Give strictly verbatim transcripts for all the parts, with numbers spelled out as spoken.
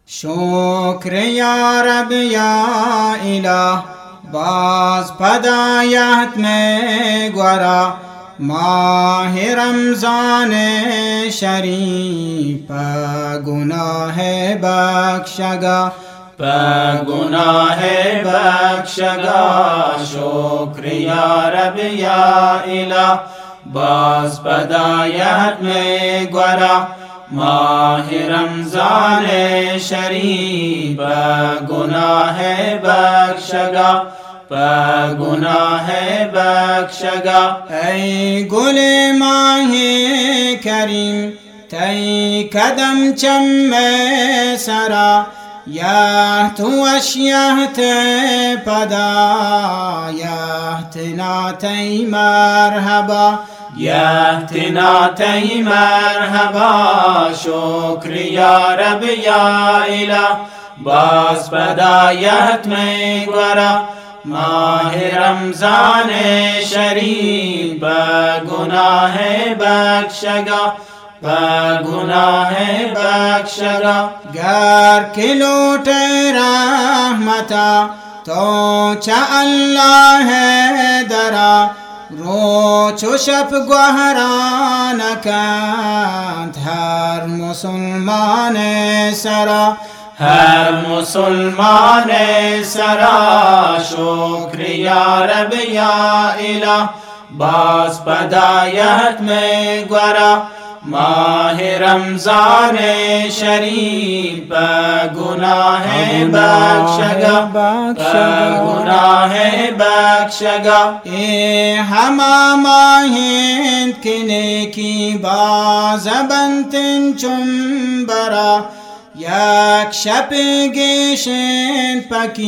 शुक्र या रब या इलाह बाज पदायत में ग्वरा माह रमजान शरीफ गुनाह बख्शगा गुनाह बख्शगा। शुक्र या रब या इलाह बाज पदायत में ग्वरा माह रमजान शरीफ गुनाह बख्शगा गुनाह बख्शगा। ऐ गुले माहे करीम तई कदम चम्मे सरा याह तु अश्याहत पदा याह नातई मरहबा याह नातई मरहबा। शुक्र या रब या इलाह बाज पदायत में ग्वरा माह रमजान शरीफ गुनाह बख्शगा गुनाह बख्शगा। गर के लौटे रहमता तो चा अल्लाह है दरा रोचो शप गुहरान कांत हर मुसलमान सरा हर मुसलमान सरा। शुक्र या रब या इलाह बाज पदायत में ग्वरा माह रमजान शरीफ गुनाह बख्शगा गुनाह बख्शगा। ए हमा माहिंद किने की बाज बंतिन चुम्बरा याक शप गेशन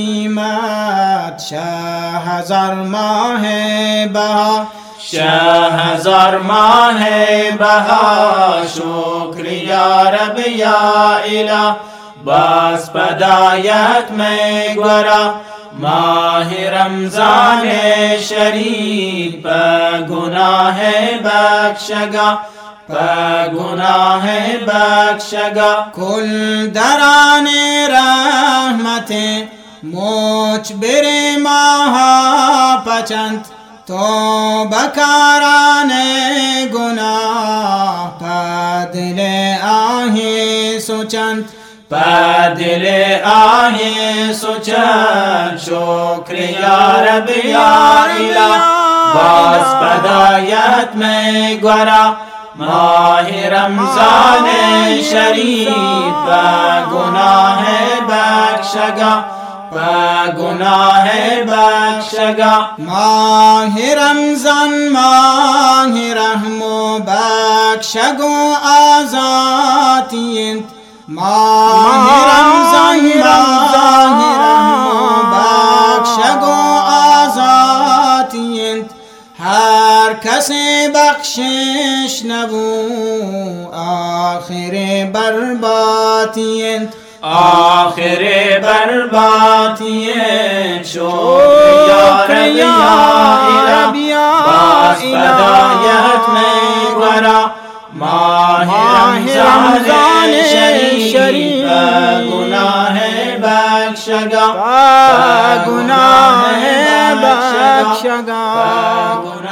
पकीमत शाह हजार माह बहा शाह हजार माह बहा। शुक्र या रब या इलाह बाज पदायत में ग्वरा माह रमजान शरीफ गुनाह बख्शगा गुनाह बख्शगा। कुल दराने रहमते मोच बेरे माहा पचंत तो बकाराने गुनाह पदले आहे सुचंत पदले आहे सुचंत। शुक्र या रब या इलाह बाज पदायत में ग्वरा माह रमजान शरीफ गुनाह बख्शगा गुनाह बख्शगा। माह रमजान माह रहमो बख्शगो आजातियंत माह रमजान माह रहमो बख्शगो आजातियंत हर कसे बख्शिश नबू आखिर बर्बातियंत आखिर बर्बातियंत। शुक्र या रब या इलाह बाज पदायत में ग्वरा माह रमजान शरीफ गुनाह बख्शगा गुनाह बख्शगा।